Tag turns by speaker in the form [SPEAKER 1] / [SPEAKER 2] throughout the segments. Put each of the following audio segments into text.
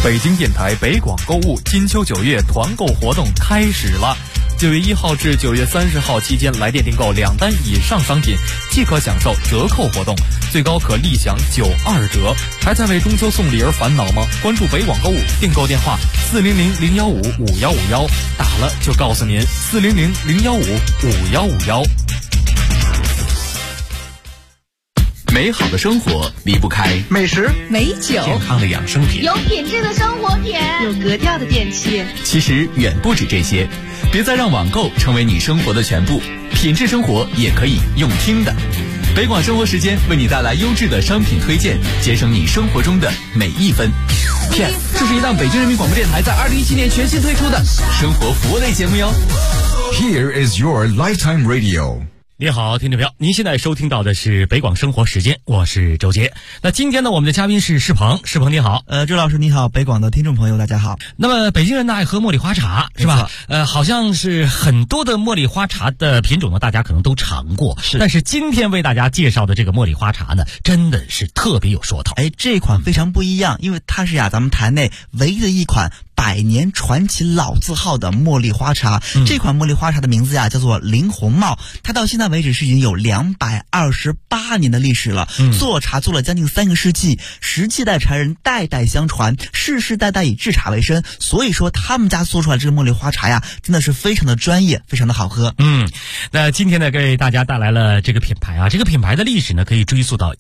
[SPEAKER 1] 北京电台北广购物金秋9月团购活动开始了。9月1号至9月30号期间，来电订购2单以上商品即可享受折扣活动，最高可立享92折。还在为中秋送礼而烦恼吗？关注北广购物，订购电话400-015-5151，打了就告诉您400-015-5151。
[SPEAKER 2] 美好的生活离不开
[SPEAKER 3] 美食、
[SPEAKER 4] 美酒、
[SPEAKER 2] 健康的养生品，
[SPEAKER 5] 有品质的生活品，
[SPEAKER 4] 有格调的电器。
[SPEAKER 2] 其实远不止这些，别再让网购成为你生活的全部，品质生活也可以用听的。北广生活时间为你带来优质的商品推荐，节省你生活中的每一分。天，这是一档北京人民广播电台在2017年全新推出的生活服务类节目哟。
[SPEAKER 6] Here is your lifetime radio。
[SPEAKER 7] 你好，听众朋友，您现在收听到的是北广生活时间，我是周杰。那今天呢，我们的嘉宾是世鹏，世鹏你好。
[SPEAKER 3] 周老师你好，北广的听众朋友大家好。
[SPEAKER 7] 那么北京人呢爱喝茉莉花茶是吧？好像是很多的茉莉花茶的品种呢，大家可能都尝过。是。但是今天为大家介绍的这个茉莉花茶呢，真的是特别有说头。
[SPEAKER 3] 这款非常不一样，因为它是咱们台内唯一的一款100年传奇老字号的茉莉花茶。这款茉莉花茶的名字叫做林红帽，它到现在为止是已经有228年的历史了。做茶做了将近3个世纪，17代茶人代代相传，世世代代以制茶为生，所以说他们家做出来这个茉莉花茶真的是非常的专业，非常的好喝。
[SPEAKER 7] 那今天呢给大家带来了这个品牌这个品牌的历史呢可以追溯到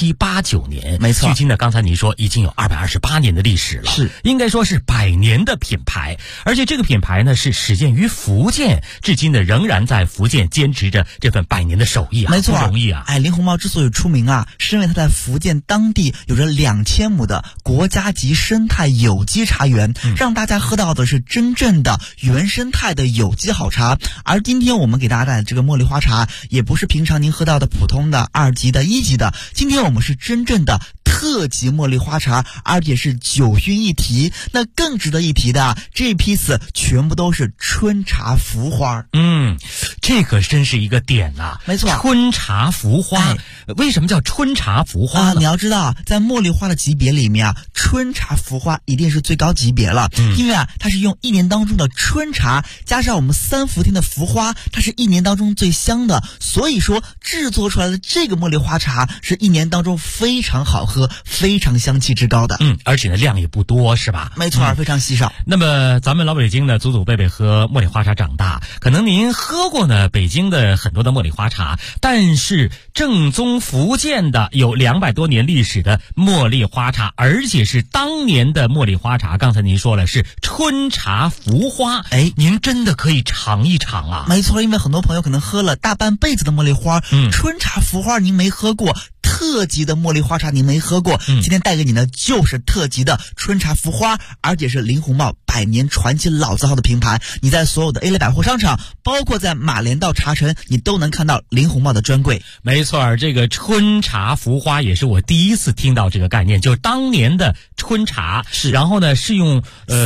[SPEAKER 7] 1789年，
[SPEAKER 3] 没错。
[SPEAKER 7] 距今呢刚才你说已经有228年的历史了，是应该说是100年的品牌。而且这个品牌呢是始建于福建，至今呢仍然在福建坚持着这份100年的手艺
[SPEAKER 3] 没错，
[SPEAKER 7] 不容易
[SPEAKER 3] 林红帽之所以出名是因为它在福建当地有着2000亩的国家级生态有机茶园，让大家喝到的是真正的原生态的有机好茶。而今天我们给大家带来的这个茉莉花茶，也不是平常您喝到的普通的2级的1级的，今天我们是真正的特级茉莉花茶，而且是9熏一提。那更值得一提的，这批次全部都是春茶浮花。
[SPEAKER 7] 这可真是一个点
[SPEAKER 3] 没错，
[SPEAKER 7] 春茶浮花。为什么叫春茶浮花呢？
[SPEAKER 3] 你要知道，在茉莉花的级别里面春茶浮花一定是最高级别了。因为它是用1年当中的春茶加上我们3伏天的浮花，它是1年当中最香的，所以说制作出来的这个茉莉花茶是1年当中非常好喝，非常香气之高的。
[SPEAKER 7] 而且呢量也不多是吧？
[SPEAKER 3] 没错，非常稀少。
[SPEAKER 7] 那么咱们老北京呢祖祖辈辈喝茉莉花茶长大，可能您喝过呢北京的很多的茉莉花茶，但是正宗福建的有200多年历史的茉莉花茶，而且是当年的茉莉花茶，刚才您说了是春茶浮花，您真的可以尝一尝啊。
[SPEAKER 3] 没错，因为很多朋友可能喝了大半辈子的茉莉花，春茶浮花您没喝过，特级的茉莉花茶您没喝过，今天带给你的就是特级的春茶浮花，而且是林红帽100年传奇老字号的品牌。你在所有的 A 类百货商场，包括在马连道茶城，你都能看到林红帽的专柜。
[SPEAKER 7] 没错，这个春茶浮花也是我第一次听到这个概念，就是当年的春茶，然后呢是用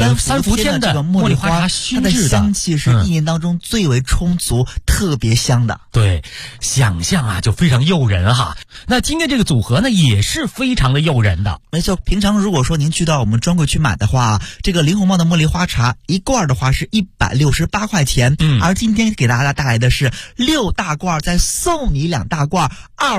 [SPEAKER 7] 3伏天的茉莉花茶熏制的，
[SPEAKER 3] 它的香气是1年当中最为充足，特别香的。
[SPEAKER 7] 对，想象就非常诱人哈。那今天这个组合呢也是非常的诱人的。
[SPEAKER 3] 没错，平常如果说您去到我们专柜去买的话，这个林红帽的茉莉花茶一罐的话是168块钱，而今天给大家带来的是6大罐再送你2大罐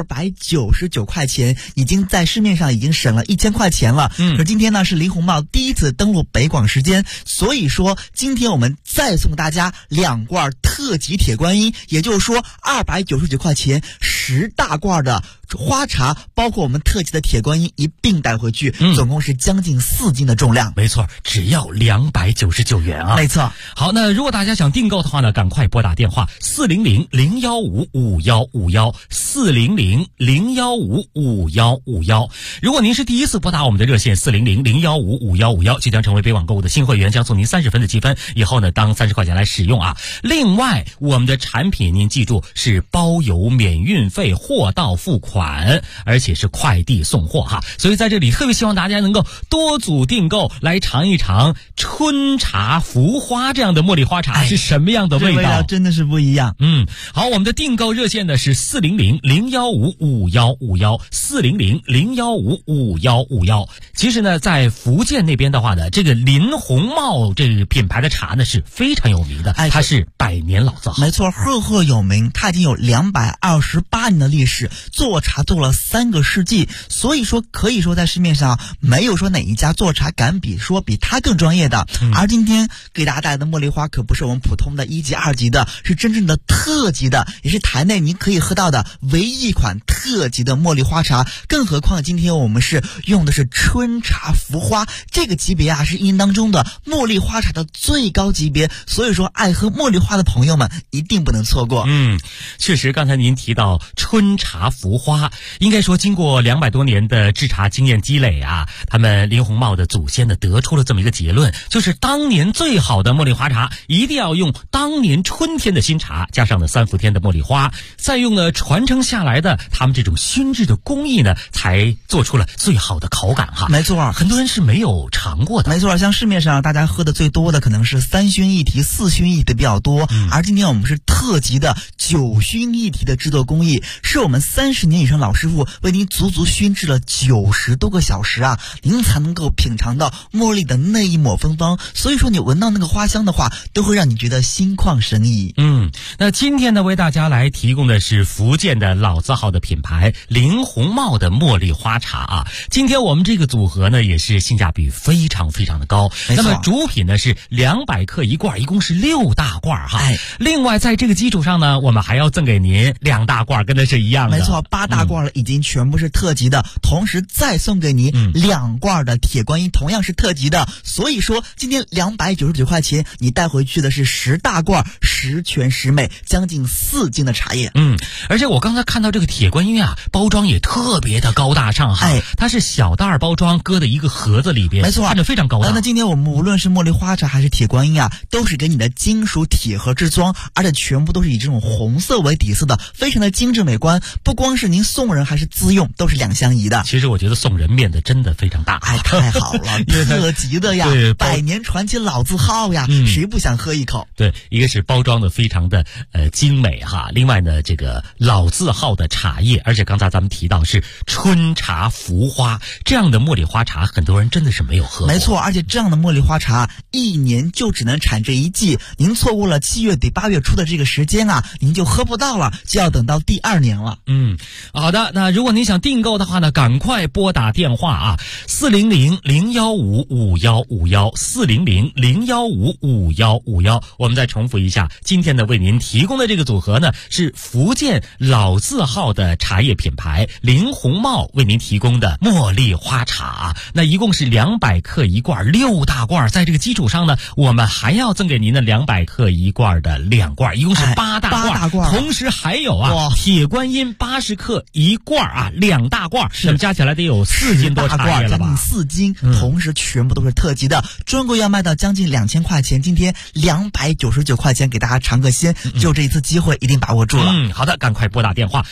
[SPEAKER 3] ，299块钱，已经在市面上已经省了1000块钱了。可今天呢是林红帽第一次登陆北广时间，所以说今天我们再送大家2罐特级铁观音，也就是说299块钱10大罐的花茶，包括我们特级的铁观音一并带回去，总共是将近4斤的重量。
[SPEAKER 7] 没错，只要299元啊。
[SPEAKER 3] 没错。
[SPEAKER 7] 好，那如果大家想订购的话呢，赶快拨打电话400-015-5151 400-015-5151。如果您是第一次拨打我们的热线400-015-5151，即将成为北网购物的新会员，将送您30分的积分，以后呢当30块钱来使用啊。另外，我们的产品您记住是包邮免运费，货到付款。 款，而且是快递送货哈。所以在这里特别希望大家能够多组订购，来尝一尝春茶福花这样的茉莉花茶是什么样的味道。
[SPEAKER 3] 味道真的是不一样。
[SPEAKER 7] 好，我们的订购热线呢是400-015-5151，400-015-5151。其实呢，在福建那边的话呢，这个林红帽这个品牌的茶呢是非常有名的，它是100年老字号。
[SPEAKER 3] 没错，赫赫有名，它已经有228年的历史，做茶做了3个世纪，所以说可以说在市面上没有说哪一家做茶敢比它更专业的。而今天给大家带来的茉莉花可不是我们普通的1级2级的，是真正的特级的，也是台内您可以喝到的唯一一款特级的茉莉花茶。更何况今天我们是用的是春茶福花这个级别啊，是音当中的茉莉花茶的最高级别，所以说爱喝茉莉花的朋友们一定不能错过。
[SPEAKER 7] 确实刚才您提到春茶福花，应该说经过200多年的制茶经验积累啊，他们林红帽的祖先呢得出了这么一个结论，就是当年最好的茉莉花茶一定要用当年春天的新茶，加上了3伏天的茉莉花，再用了传承下来的他们这种熏制的工艺呢，才做出了最好的口感哈。
[SPEAKER 3] 没错，
[SPEAKER 7] 很多人是没有尝过的。
[SPEAKER 3] 没错，像市面上大家喝的最多的可能是3熏1提、4熏1提的比较多，而今天我们是特级的9熏1提的制作工艺，是我们30年以上老师傅为您足足熏制了90多个小时啊，您才能够品尝到茉莉的那一抹芬芳。所以说你闻到那个花香的话，都会让你觉得心旷神怡。
[SPEAKER 7] 那今天呢，为大家来提供的是福建的老字号的品牌林红帽的茉莉花茶啊。今天我们这个组合呢，也是性价比非常非常的高。那么主品呢是200克一罐，一共是6大罐哈。另外在这个基础上呢，我们还要赠给您2大罐，跟这是一样的。
[SPEAKER 3] 没错，8大罐了，已经全部是特级的，同时再送给您2罐的铁观音，同样是特级的。所以说今天299块钱，你带回去的是10大罐10全10美，将近4斤的茶叶。
[SPEAKER 7] 而且我刚才看到这个铁观音啊，包装也特别的高大上哈。它是小袋包装，搁在一个盒子里边，
[SPEAKER 3] 没错，
[SPEAKER 7] 看着非常高大。
[SPEAKER 3] 那今天我们无论是茉莉花茶还是铁观音啊，都是给你的金属铁盒制装，而且全部都是以这种红色为底色的，非常的精致美观。不光是您送人还是自用，都是2相宜的。
[SPEAKER 7] 其实我觉得送人面的真的非常大，
[SPEAKER 3] 太好了，特级的呀，100年传奇老字号呀，谁不想喝一口？
[SPEAKER 7] 对，一个是包装的非常的精美哈，另外呢这个老字号的茶叶，而且刚才咱们提到是春茶福花这样的茉莉花茶，很多人真的是没有喝过。
[SPEAKER 3] 没错，而且这样的茉莉花茶1年就只能产这1季，您错过了7月底8月初的这个时间啊，您就喝不到了，就要等到第2年了。
[SPEAKER 7] 好的，那如果您想订购的话呢，赶快拨打电话啊，400-015-5151，400-015-5151。我们再重复一下，今天呢为您提供的这个组合呢是福建老字号的茶叶品牌林红帽为您提供的茉莉花茶，那一共是200克一罐，6大罐，在这个基础上呢，我们还要赠给您的200克一罐的2罐，一共是8大罐，同时还有铁观音80克一罐啊，2大罐，那么加起来得有4斤多茶叶了吧
[SPEAKER 3] ？4斤，同时全部都是特级的，专柜要卖到将近2000块钱，今天299块钱给大家尝个鲜，就这一次机会一定把握住了。
[SPEAKER 7] 好的，赶快拨打电话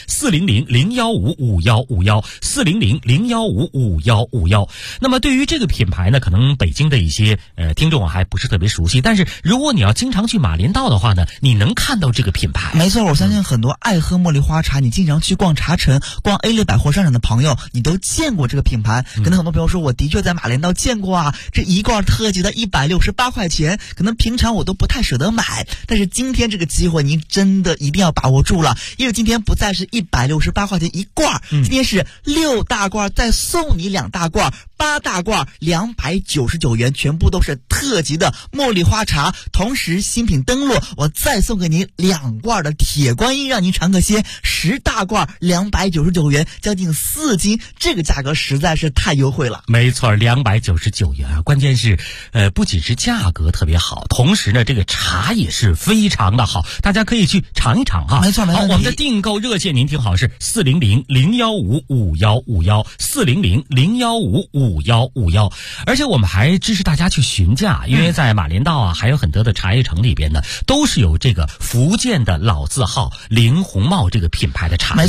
[SPEAKER 7] 400-015-5151，400-015-5151。那么对于这个品牌呢，可能北京的一些听众还不是特别熟悉，但是如果你要经常去马连道的话呢，你能看到这个品牌。
[SPEAKER 3] 没错，我相信很多爱喝茉莉花茶，你经常去逛茶城、逛 A6 百货商场的朋友，你都见过这个品牌。可能很多朋友说，我的确在马连道见过啊，这一罐特级的168块钱，可能平常我都不太舍得买，但是今天这个机会您真的一定要把握住了，因为今天不再是168块钱一罐，今天是6大罐再送你2大罐，8大罐299元，全部都是特级的茉莉花茶。同时新品登陆，我再送给您2罐的铁观音，让您尝个鲜，10大罐299元，将近4斤，这个价格实在是太优惠了。
[SPEAKER 7] 没错，299元啊，关键是不仅是价格特别好，同时呢这个茶也是非常的好，大家可以去尝一尝哈。
[SPEAKER 3] 没错，没错。
[SPEAKER 7] 好，我们的订购热线您听好是400-015-5151，400-015-5151。而且我们还支持大家去询价，因为在马连道啊还有很多的茶叶城里边呢，都是有这个福建的老字号林红帽这个品牌的茶叶。
[SPEAKER 3] 没错，都是有这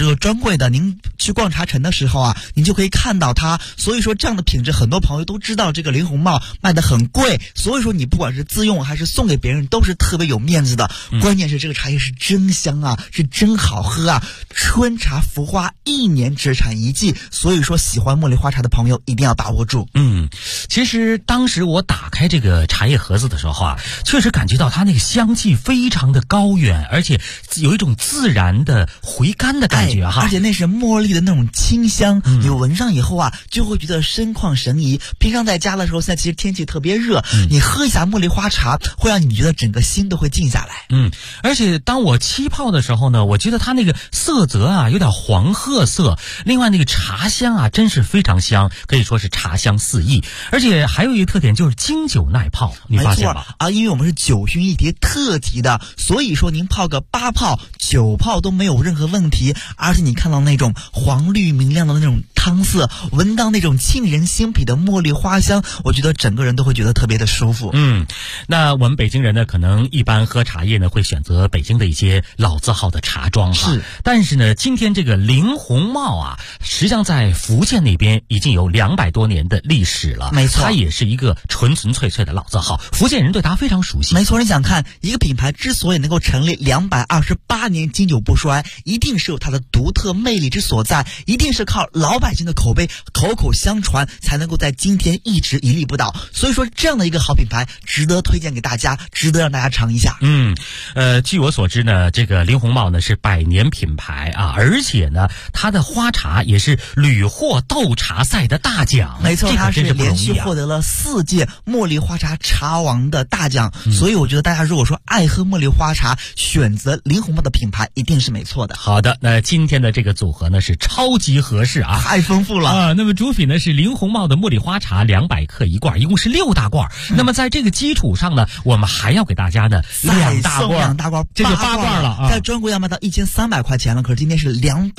[SPEAKER 3] 这个专柜的，您去逛茶城的时候啊，您就可以看到它。所以说这样的品质，很多朋友都知道这个林红帽卖得很贵，所以说你不管是自用还是送给别人，都是特别有面子的。关键是这个茶叶是真香啊，是真好喝啊！春茶福花1年只产1季，所以说喜欢茉莉花茶的朋友一定要把握住。
[SPEAKER 7] 其实当时我打开这个茶叶盒子的时候啊，确实感觉到它那个香气非常的高远，而且有一种自然的回甘的感觉哈。
[SPEAKER 3] 而且那是茉莉的那种清香，你闻上以后啊，就会觉得身旷神怡。平常在家的时候，现在其实天气特别热，你喝一下茉莉花茶，会让你觉得整个心都会静下来。
[SPEAKER 7] 而且当我沏泡的时候呢，我觉得它那个色泽啊有点黄褐色，另外那个茶香啊真是非常香，可以说是茶香四溢。而且还有一个特点就是经久耐泡，你发现吧？
[SPEAKER 3] 因为我们是9熏1提特提的，所以说您泡个8泡9泡都没有任何问题。而且你看到那种黄绿明亮的那种汤色，闻到那种沁人心脾的茉莉花香，我觉得整个人都会觉得特别的舒服。
[SPEAKER 7] 那我们北京人呢，可能一般喝茶叶呢会选择北京的一些老字号的茶庄哈。但是呢，今天这个林红帽啊，实际上在福建那边已经有200多年的历史了。
[SPEAKER 3] 没错，
[SPEAKER 7] 它也是一个纯纯粹粹的老字号，福建人对它非常熟悉。
[SPEAKER 3] 没错，你想看一个品牌之所以能够成立228年经久不衰，一定是有它的独特魅力之所在，一定是靠老百姓的口碑口口相传，才能够在今天一直屹立不倒。所以说这样的一个好品牌值得推荐给大家，值得让大家尝一下。
[SPEAKER 7] 据我所知呢，这个林红帽呢是100年品牌啊，而且呢它的花茶也是屡获斗茶赛的大奖。
[SPEAKER 3] 没错，它是连续
[SPEAKER 7] 获
[SPEAKER 3] 获得了4届茉莉花茶茶王的大奖。所以我觉得大家如果说爱喝茉莉花茶，选择林红帽的品牌一定是没错的。
[SPEAKER 7] 好的，那今天的这个组合呢是超级合适啊，
[SPEAKER 3] 太丰富了
[SPEAKER 7] 啊。那么主品呢是林红帽的茉莉花茶200克一罐，一共是6大罐。那么在这个基础上呢，我们还要给大家呢2大罐，这就8罐了啊。
[SPEAKER 3] 在专柜要卖到1300块钱了，可是今天是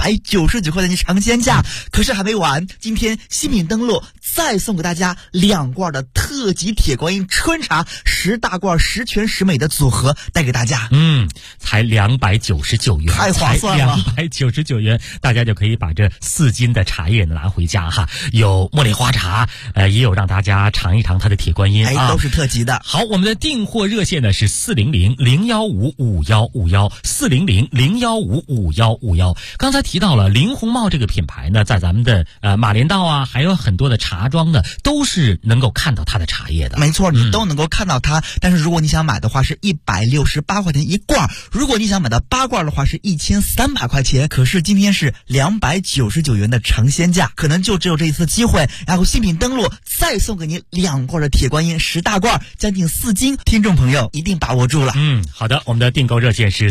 [SPEAKER 3] 299块钱的尝鲜价。可是还没完，今天新品登录再送给大家2罐的特级铁观音春茶10大罐10全10美的组合带给大家。
[SPEAKER 7] 才299元，
[SPEAKER 3] 太划算了
[SPEAKER 7] ，299元，大家就可以把这4斤的茶叶拿回家哈。有茉莉花茶，也有让大家尝一尝它的铁观音啊，
[SPEAKER 3] 都是特级的。
[SPEAKER 7] 好，我们的订货热线呢是400-015-5151，400-015-5151。刚才提到了林红帽这个品牌呢，在咱们的马连道啊，还有很多的茶庄呢，都是能够看到它的茶叶的。
[SPEAKER 3] 没错，你都能够看到它。但是如果你想买的话，是168块钱一罐；如果你想买到8罐的话，是1300块钱。可是今天是299元的尝鲜价，可能就只有这一次机会。然后新品登录再送给您2罐的铁观音10大罐，将近4斤。听众朋友一定把握住了。
[SPEAKER 7] 好的，我们的订购热线是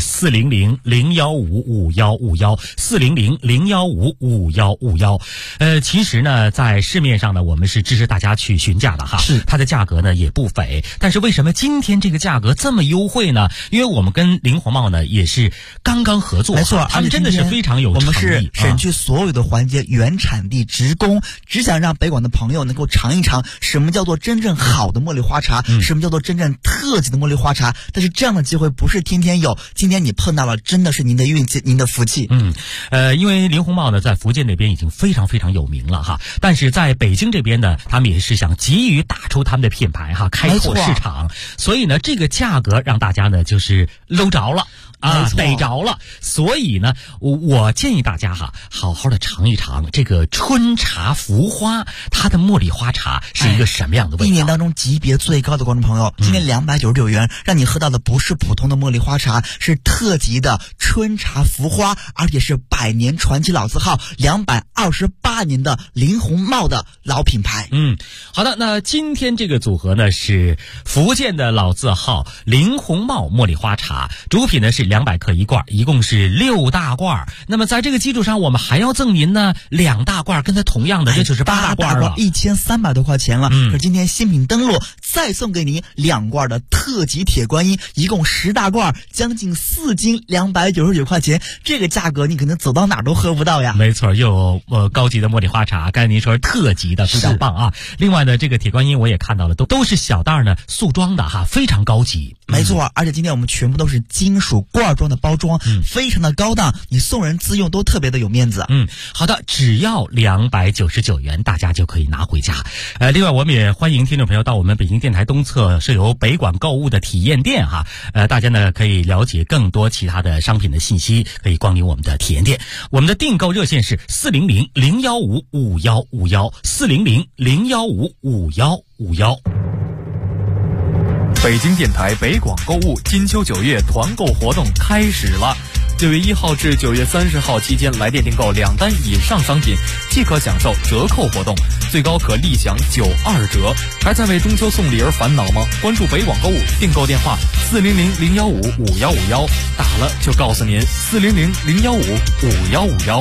[SPEAKER 7] 400-015-5151，400-015-5151。其实呢，在市面上呢，我们是支持大家去询价的哈，
[SPEAKER 3] 是
[SPEAKER 7] 它的价格呢也不菲。但是为什么今天这个价格这么优惠呢？因为我们跟林红帽呢也是刚刚合作，
[SPEAKER 3] 没错，
[SPEAKER 7] 他们真的是非常有诚意。
[SPEAKER 3] 我们是省去所有的环节，原产地直供，只想让北广的朋友能够尝一尝什么叫做真正好的茉莉花茶，什么叫做真正特级的茉莉花茶。但是这样的机会不是天天有，今天你碰到了，真的是您的运气，您的福气。
[SPEAKER 7] 因为林红帽呢在福建那边已经非常非常有名了哈，但是在北京这边呢，他们也是想急于打出他们的品牌哈，开拓市场，所以呢这个价格让大家呢就是搂着了啊，逮着了。所以呢我建议大家哈，好好的尝一尝这个春茶福花，它的茉莉花茶是一个什么样的味道。
[SPEAKER 3] 1年当中级别最高的观众朋友，今天299元让你喝到的不是普通的茉莉花茶，是特级的春茶福花，而且是100年传奇老字号228年的林红帽的老品牌。
[SPEAKER 7] 好的，那今天这个组合呢是福建的老字号林红帽茉莉花茶，主品呢是200克一罐，一共是6大罐。那么在这个基础上，我们还要赠您呢2大罐，跟它同样的，这就是8大罐了
[SPEAKER 3] ，1300多块钱了。可是今天新品登录再送给您2罐的特级铁观音，一共10大罐，将近4斤，299块钱。这个价格你可能走到哪儿都喝不到呀。
[SPEAKER 7] 没错，又有高级的茉莉花茶，刚才您说是特级的，非常棒啊。另外呢，这个铁观音我也看到了，都是小袋呢塑装的哈，非常高级。
[SPEAKER 3] 没错，而且今天我们全部都是金属罐装的包装，非常的高档，你送人自用都特别的有面子。
[SPEAKER 7] 好的，只要299元，大家就可以拿回家。另外我们也欢迎听众朋友到我们北京电台东侧设有北广购物的体验店哈，大家呢可以了解更多其他的商品的信息，可以光临我们的体验店。我们的订购热线是400-015-5151，400-015-5151。
[SPEAKER 1] 北京电台北广购物金秋9月团购活动开始了。9月1号至9月30号期间，来电订购2单以上商品即可享受折扣活动，最高可立享92折。还在为中秋送礼而烦恼吗？关注北广购物，订购电话400-015-5151，打了就告诉您400-015-5151。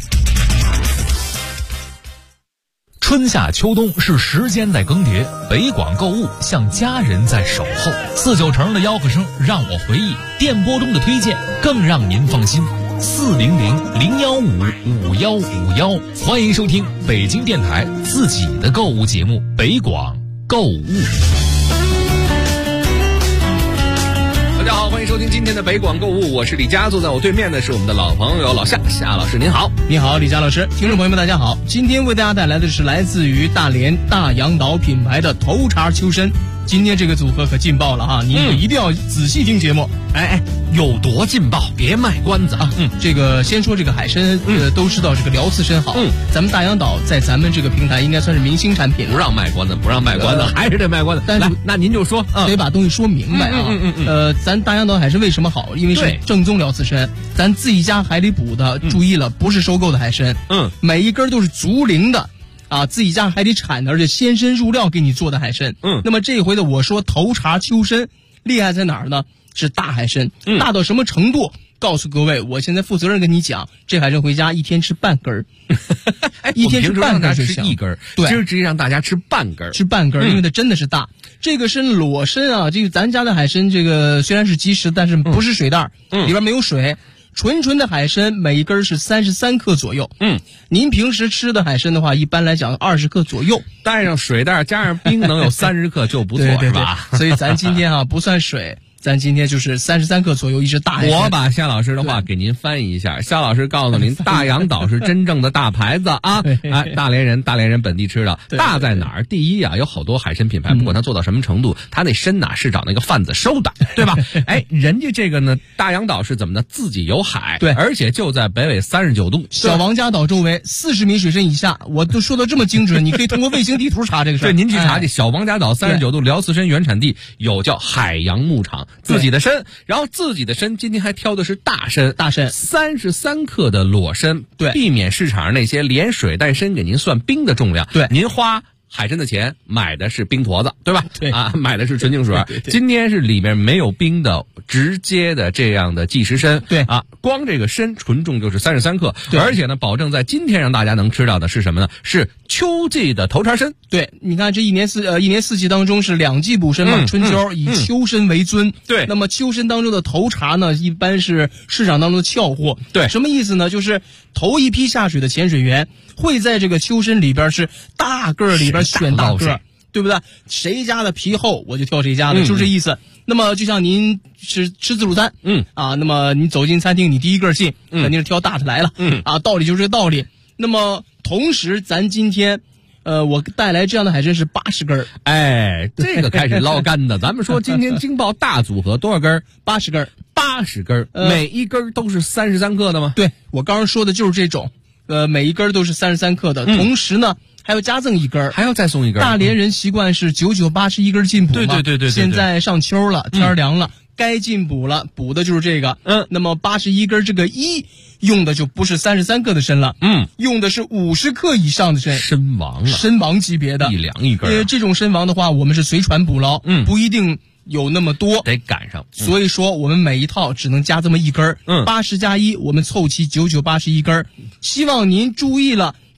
[SPEAKER 4] 春夏秋冬是时间在更迭，北广购物像家人在守候。49成的吆喝声让我回忆，电波中的推荐更让您放心。400-015-5151，欢迎收听北京电台自己的购物节目《北广购物》。
[SPEAKER 5] 大家好，欢迎收听今天的北广购物，我是李佳，坐在我对面的是我们的老朋友老夏老师，您好。
[SPEAKER 8] 你好，李佳老师，听众朋友们大家好，今天为大家带来的是来自于大连大洋岛品牌的头茬秋参。今天这个组合可劲爆了哈，你一定要仔细听节目。
[SPEAKER 5] 有多劲爆？别卖关子啊！
[SPEAKER 8] 这个先说这个海参，都知道这个辽刺参好。咱们大洋岛在咱们这个平台应该算是明星产品了。
[SPEAKER 5] 不让卖关子，还是得卖关子。
[SPEAKER 8] 但是
[SPEAKER 5] 那您就说，
[SPEAKER 8] 得把东西说明白啊。咱大洋岛海参为什么好？因为是正宗辽刺参，咱自己家海里捕的，注意了，不是收购的海参。每一根都是足龄的。自己家海里产的，而且鲜参入料给你做的海参。那么这回的我说头茬秋参厉害在哪儿呢？是大海参，大到什么程度？告诉各位，我现在负责任跟你讲，这海参回家一天吃半根儿，一天吃半根儿就行。
[SPEAKER 5] 一根儿，
[SPEAKER 8] 对，
[SPEAKER 5] 今儿直接让大家吃半根儿，
[SPEAKER 8] 因为它真的是大。这个参裸参啊，这个咱家的海参，这个虽然是即食，但是不是水袋，里边没有水。纯的海参每一根是33克左右。您平时吃的海参的话，一般来讲20克左右，
[SPEAKER 5] 带上水袋加上冰能有30克就不错，
[SPEAKER 8] 对
[SPEAKER 5] 是吧？
[SPEAKER 8] 所以咱今天不算水。咱今天就是33克左右一只大海参。
[SPEAKER 5] 我把夏老师的话给您翻译一下，夏老师告诉您，大洋岛是真正的大牌子啊！大连人本地吃的，大在哪儿？第一啊，有好多海参品牌，不管它做到什么程度，它那参呐是找那个贩子收的，对吧？人家这个呢，大洋岛是怎么呢？自己有海，
[SPEAKER 8] 对，
[SPEAKER 5] 而且就在北纬39度，
[SPEAKER 8] 小王家岛周围40米水深以下，我都说的这么精准，你可以通过卫星地图查这个事儿。
[SPEAKER 5] 对，您去查去，小王家岛39度辽刺参原产地有叫海洋牧场。自己的参，然后自己的参今天还挑的是大参，33克的裸参，
[SPEAKER 8] 对，
[SPEAKER 5] 避免市场上那些连水带参给您算冰的重量，
[SPEAKER 8] 对，
[SPEAKER 5] 您花海参的钱买的是冰坨子，对吧？
[SPEAKER 8] 对
[SPEAKER 5] 买的是纯净水。今天是里面没有冰的直接的这样的即食参，
[SPEAKER 8] 对
[SPEAKER 5] 光这个参纯重就是33克，
[SPEAKER 8] 对，
[SPEAKER 5] 而且呢，保证在今天让大家能吃到的是什么呢？是秋季的头茬参。
[SPEAKER 8] 对，你看这一年四季当中是2季捕参嘛，春秋以秋参为尊。
[SPEAKER 5] 对，
[SPEAKER 8] 那么秋参当中的头茬呢，一般是市场当中的俏货。
[SPEAKER 5] 对，
[SPEAKER 8] 什么意思呢？就是头一批下水的潜水员会在这个秋参里边是大个儿里边选大个儿，对不对？谁家的皮厚我就挑谁家的，就这意思。那么就像您吃自助餐，那么你走进餐厅，你第一个进，肯定是挑大的来了，道理就是这道理。那么同时，咱今天，我带来这样的海参是80根儿，
[SPEAKER 5] 这个开始捞干的。咱们说今天惊爆大组合多少根
[SPEAKER 8] ？80根儿
[SPEAKER 5] ，80根儿，每一根都是33克的吗？
[SPEAKER 8] 对，我刚刚说的就是这种，每一根都是33克的，同时呢。还要加赠一根，
[SPEAKER 5] 还要再送一根。
[SPEAKER 8] 大连人习惯是9981根进补嘛，
[SPEAKER 5] 对。
[SPEAKER 8] 现在上秋了，天凉了，该进补了，补的就是这个。那么81根这个用的就不是33克的参了，用的是50克以上的参。参王级别的，
[SPEAKER 5] 一两一根。
[SPEAKER 8] 这种参王的话，我们是随船捕捞，不一定有那么多，
[SPEAKER 5] 得赶上。
[SPEAKER 8] 所以说我们每一套只能加这么一根，80加1，我们凑齐9981根。希望您注意了。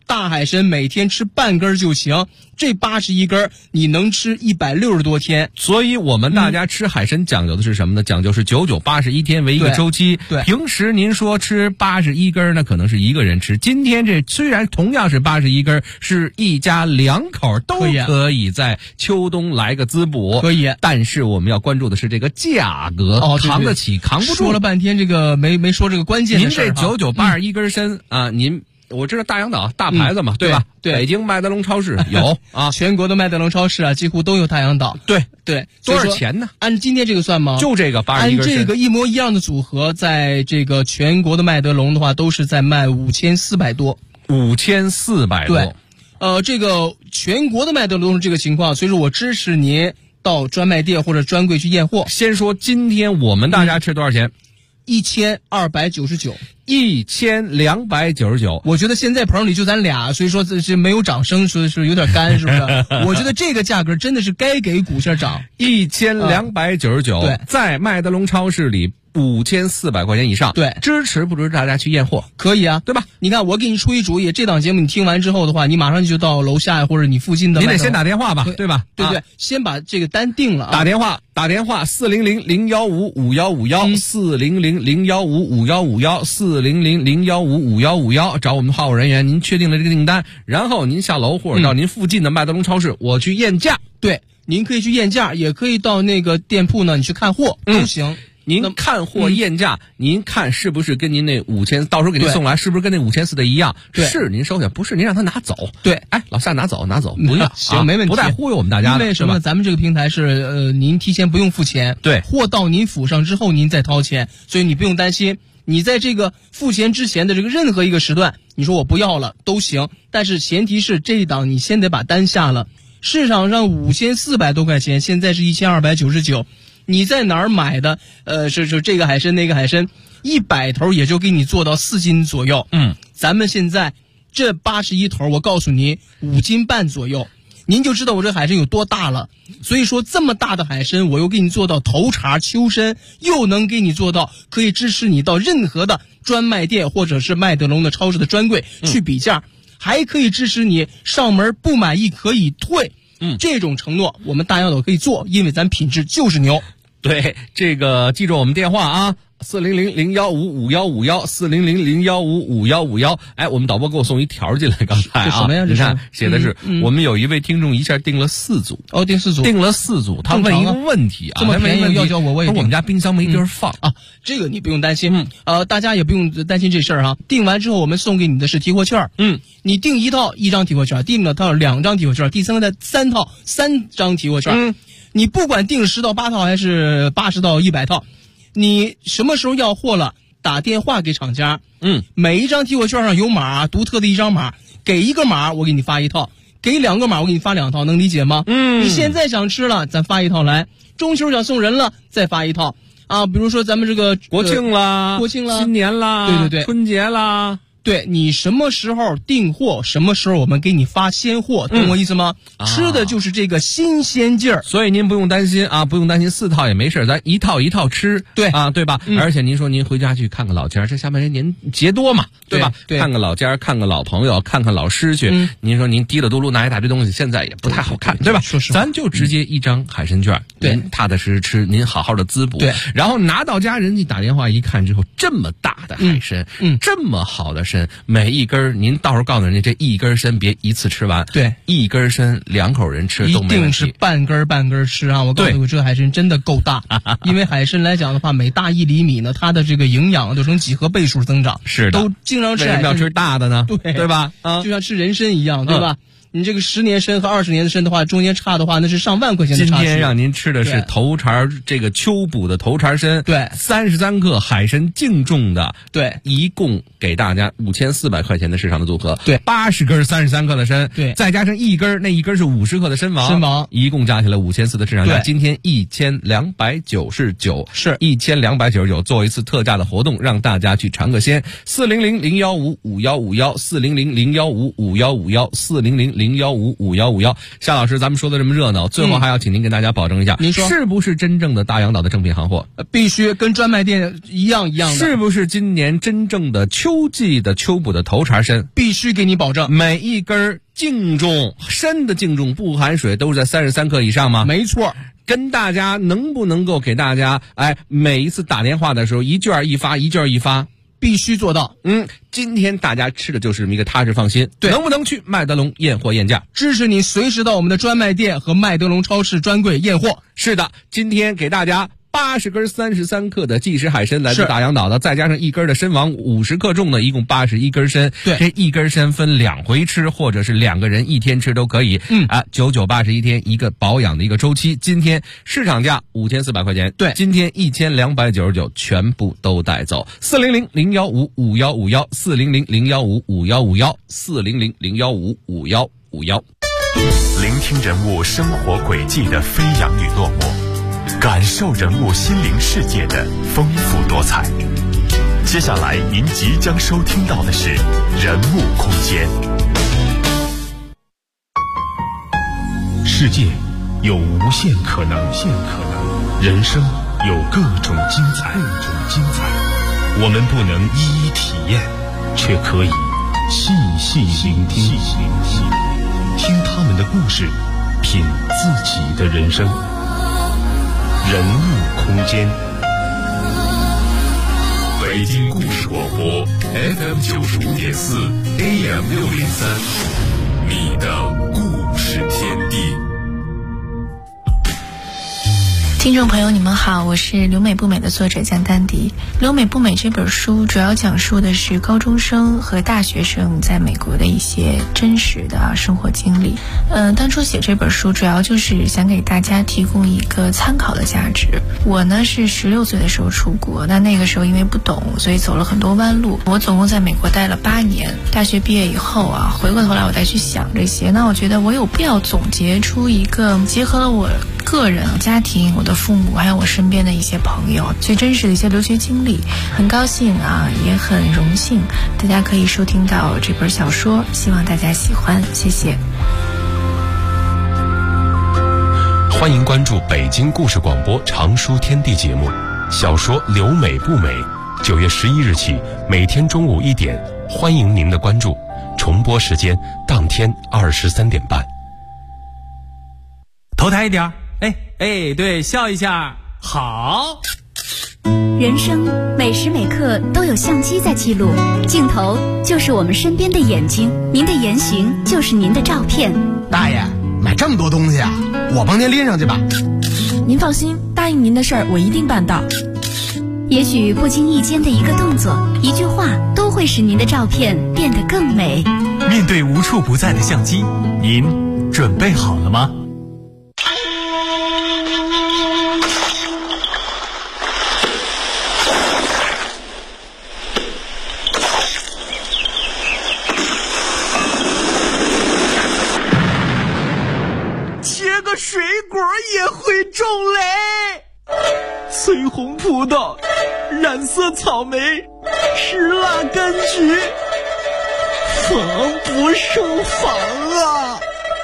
[SPEAKER 8] 大海参每天吃半根就行，这81根你能吃160多天。
[SPEAKER 5] 所以我们大家吃海参讲究的是什么呢？讲究是99、81天为一个周期。
[SPEAKER 8] 对，
[SPEAKER 5] 平时您说吃81根呢，可能是一个人吃。今天这虽然同样是81根，是一家2口都可以在秋冬来个滋补。
[SPEAKER 8] 可以，
[SPEAKER 5] 但是我们要关注的是这个价格，扛得起扛不住。
[SPEAKER 8] 说了半天这个没说这个关键的事儿。
[SPEAKER 5] 您这99、81根参啊，您。我知道大洋岛大牌子嘛，对吧？
[SPEAKER 8] 对，
[SPEAKER 5] 北京麦德龙超市有啊，
[SPEAKER 8] 全国的麦德龙超市啊，几乎都有大洋岛。
[SPEAKER 5] 对，多少
[SPEAKER 8] 钱
[SPEAKER 5] 钱呢？
[SPEAKER 8] 按今天这个算吗？
[SPEAKER 5] 就这个81根。
[SPEAKER 8] 按这个一模一样的组合，在这个全国的麦德龙的话，都是在卖5400多。
[SPEAKER 5] 5400多。
[SPEAKER 8] 对，这个全国的麦德龙是这个情况，所以说我支持您到专卖店或者专柜去验货。
[SPEAKER 5] 先说今天我们大家吃多少钱
[SPEAKER 8] ？1299。
[SPEAKER 5] 1299，
[SPEAKER 8] 我觉得现在棚里就咱俩，所以说这是没有掌声，所以说有点干，是不是？我觉得这个价格真的是该给股价涨。
[SPEAKER 5] 1299，
[SPEAKER 8] 对，
[SPEAKER 5] 在麦德龙超市里5400块钱以上。
[SPEAKER 8] 对，
[SPEAKER 5] 支持不支持大家去验货？
[SPEAKER 8] 可以啊，
[SPEAKER 5] 对吧？
[SPEAKER 8] 你看，我给你出一主意，这档节目你听完之后的话，你马上就到楼下或者你附近的。
[SPEAKER 5] 你得先打电话吧，对吧？
[SPEAKER 8] 对，先把这个单定了啊。
[SPEAKER 5] 打电话400-015-5151，400-015-5151，400-015-5151，找我们的号务人员，您确定了这个订单，然后您下楼或者到您附近的麦德龙超市，我去验价。
[SPEAKER 8] 对，您可以去验价，也可以到那个店铺呢，你去看货都行。
[SPEAKER 5] 您看货验价，您看是不是跟您那5000，到时候给您送来是不是跟那5400的一样？是您收下，不是您让他拿走。
[SPEAKER 8] 对，
[SPEAKER 5] 哎，老夏拿走，不要，
[SPEAKER 8] 行，没问题，
[SPEAKER 5] 不带忽悠我们大家的。
[SPEAKER 8] 因为什么？咱们这个平台是您提前不用付钱，
[SPEAKER 5] 对，
[SPEAKER 8] 货到您府上之后您再掏钱，所以你不用担心。你在这个付钱之前的这个任何一个时段，你说我不要了都行，但是前提是这一档你先得把单下了。市场上5400多块钱，现在是1299。你在哪儿买的？是这个海参那个海参，100头也就给你做到4斤左右。咱们现在这81头，我告诉你5斤半左右，您就知道我这海参有多大了。所以说这么大的海参，我又给你做到头茬秋参，又能给你做到可以支持你到任何的专卖店或者是麦德龙的超市的专柜去比价，还可以支持你上门不满意可以退。这种承诺我们大洋岛可以做，因为咱品质就是牛。
[SPEAKER 5] 对，这个记住我们电话啊，400-015-5151，400-015-5151。哎，我们导播给我送一条进来，刚才啊，
[SPEAKER 8] 什么呀？
[SPEAKER 5] 你看写的是我们有一位听众一下订了4组。
[SPEAKER 8] 哦，订4组，
[SPEAKER 5] 订了4组。他问一个问题啊，
[SPEAKER 8] 这么便宜要叫我也订。
[SPEAKER 5] 我们家冰箱没地儿放
[SPEAKER 8] 啊，这个你不用担心。大家也不用担心这事儿哈。订完之后，我们送给你的是提货券。你订一套1张提货券，订了套2张提货券，第3个3套3张提货券。你不管订10到8套还是80到100套，你什么时候要货了，打电话给厂家。每一张提货券上有码，独特的一张码，给1个码我给你发1套，给2个码我给你发2套，能理解吗？你现在想吃了，咱发1套来；中秋想送人了，再发1套啊。比如说咱们这个
[SPEAKER 5] 国庆啦，新年啦，
[SPEAKER 8] 对，
[SPEAKER 5] 春节啦。
[SPEAKER 8] 对，你什么时候订货，什么时候我们给你发鲜货，懂我意思吗？吃的就是这个新鲜劲儿。
[SPEAKER 5] 所以您不用担心啊，不用担心4套也没事，咱一套一套吃。
[SPEAKER 8] 对
[SPEAKER 5] 啊，对吧？而且您说您回家去看看老家，这下半年节多嘛，对吧？
[SPEAKER 8] 对，
[SPEAKER 5] 看看老家，看看老朋友，看看老师去。您说您提了嘟噜拿一大堆东西，现在也不太好看，对吧？
[SPEAKER 8] 说实话，
[SPEAKER 5] 咱就直接1张海参券，您踏踏实实吃，您好好的滋补。
[SPEAKER 8] 对，
[SPEAKER 5] 然后拿到家，人家打电话一看之后，这么大的海参，这么好的参，每一根您到时候告诉人家，这1根参别一次吃完。
[SPEAKER 8] 对
[SPEAKER 5] ，1根参2口人吃都没问题。
[SPEAKER 8] 一定是半根吃啊！我告诉你，这海参真的够大。因为海参来讲的话，每大1厘米呢，它的这个营养都成几何倍数增长。
[SPEAKER 5] 是的，
[SPEAKER 8] 都经常吃海参。
[SPEAKER 5] 为什么要吃大的呢？对吧？
[SPEAKER 8] 就像吃人参一样，对吧？你这个10年参和20年的参的话，中间差的话，那是上万块钱的差距。
[SPEAKER 5] 今天让您吃的是头茬，这个秋补的头茬参，
[SPEAKER 8] 对
[SPEAKER 5] ，33克海参净重的，
[SPEAKER 8] 对，
[SPEAKER 5] 一共给大家5400块钱的市场的组合，
[SPEAKER 8] 对
[SPEAKER 5] ，80根33克的参，
[SPEAKER 8] 对，
[SPEAKER 5] 再加上1根，那1根是50克的参王，一共加起来5400的市场价，今天1299，
[SPEAKER 8] 是
[SPEAKER 5] 1299，做一次特价的活动，让大家去尝个鲜。400-015-5151，400-015-5151，400 400-015-5151。夏老师，咱们说的这么热闹，最后还要请您跟大家保证一下，
[SPEAKER 8] 您说
[SPEAKER 5] 是不是真正的大洋岛的正品行货？
[SPEAKER 8] 必须跟专卖店一样的。
[SPEAKER 5] 是不是今年真正的秋季的秋补的头茬参？
[SPEAKER 8] 必须给你保证，
[SPEAKER 5] 每一根净重参的净重不含水都是在33克以上吗？
[SPEAKER 8] 没错。
[SPEAKER 5] 跟大家能不能够给大家每一次打电话的时候一件一发，一件一发，
[SPEAKER 8] 必须做到。
[SPEAKER 5] 今天大家吃的就是这么一个踏实放心。
[SPEAKER 8] 对，
[SPEAKER 5] 能不能去麦德龙验货验价？
[SPEAKER 8] 支持你随时到我们的专卖店和麦德龙超市专柜验货。
[SPEAKER 5] 是的，今天给大家80根33克的即食海参，来自大洋岛的，再加上一根的参王50克重的，一共81根参。
[SPEAKER 8] 对，
[SPEAKER 5] 这一根参分2回吃，或者是2个人1天吃都可以。9981天一个保养的一个周期。今天市场价5400块钱，
[SPEAKER 8] 对，
[SPEAKER 5] 今天1299全部都带走。400-015-5151 400-015-5151 400-015-5151。
[SPEAKER 9] 聆听人物生活轨迹的飞扬与落寞，感受人物心灵世界的丰富多彩。接下来您即将收听到的是人物空间。
[SPEAKER 10] 世界有无限可能，人生有各种精彩。我们不能一一体验，却可以细细聆听，听他们的故事，品自己的人生。人物空间，
[SPEAKER 9] 北京故事广播 FM 95.4 AM 603，你的故事天地。
[SPEAKER 11] 听众朋友你们好，我是留美不美的作者江丹迪。留美不美这本书主要讲述的是高中生和大学生在美国的一些真实的生活经历。当初写这本书主要就是想给大家提供一个参考的价值。我呢是16岁的时候出国，那个时候因为不懂，所以走了很多弯路。我总共在美国待了8年，大学毕业以后回过头来我再去想这些，那我觉得我有必要总结出一个结合了我个人、家庭、我的父母还有我身边的一些朋友最真实的一些留学经历。很高兴也很荣幸大家可以收听到这本小说，希望大家喜欢，谢谢。
[SPEAKER 10] 欢迎关注北京故事广播长书天地节目，小说留美不美，9月11日起每天中午1点，欢迎您的关注，重播时间当天23点半。
[SPEAKER 7] 头抬一点，对，笑一下，好。
[SPEAKER 12] 人生每时每刻都有相机在记录，镜头就是我们身边的眼睛，您的言行就是您的照片。
[SPEAKER 13] 大爷，买这么多东西啊，我帮您拎上去吧。
[SPEAKER 14] 您放心，答应您的事儿我一定办到。
[SPEAKER 12] 也许不经意间的一个动作、一句话，都会使您的照片变得更美。
[SPEAKER 1] 面对无处不在的相机，您准备好了吗？
[SPEAKER 15] 水果也会种雷，翠红葡萄，染色草莓，石蜡柑橘，防不胜防啊！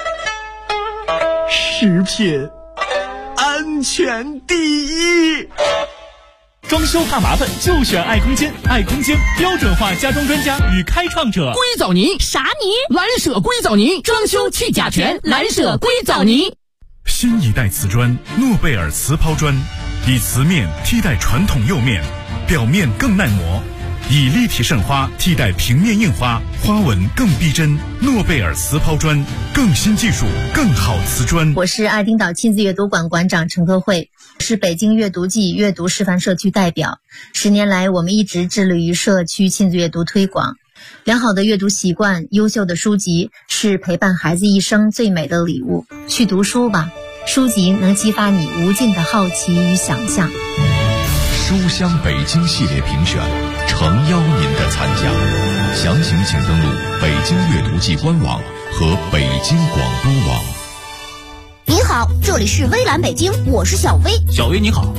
[SPEAKER 15] 食品安全第一。
[SPEAKER 1] 装修怕麻烦就选爱空间，爱空间标准化家装专家与开创者。
[SPEAKER 14] 硅藻泥啥泥？蓝舍硅藻泥，装修去甲醛，蓝舍硅藻泥。
[SPEAKER 16] 新一代瓷砖诺贝尔瓷抛砖，以瓷面替代传统釉面，表面更耐磨，以立体渗花替代平面印花，花纹更逼真。诺贝尔瓷抛砖，更新技术，更好瓷砖。
[SPEAKER 17] 我是爱丁岛亲子阅读馆馆长陈科慧，是北京阅读季阅读示范社区代表。10年来，我们一直致力于社区亲子阅读推广。良好的阅读习惯，优秀的书籍是陪伴孩子一生最美的礼物。去读书吧，书籍能激发你无尽的好奇与想象。
[SPEAKER 6] 书香北京系列评选，诚邀您的参加。详情请登录北京阅读季官网和北京广播网。
[SPEAKER 18] 您好，这里是微蓝北京，我是小薇。
[SPEAKER 1] 小薇你好。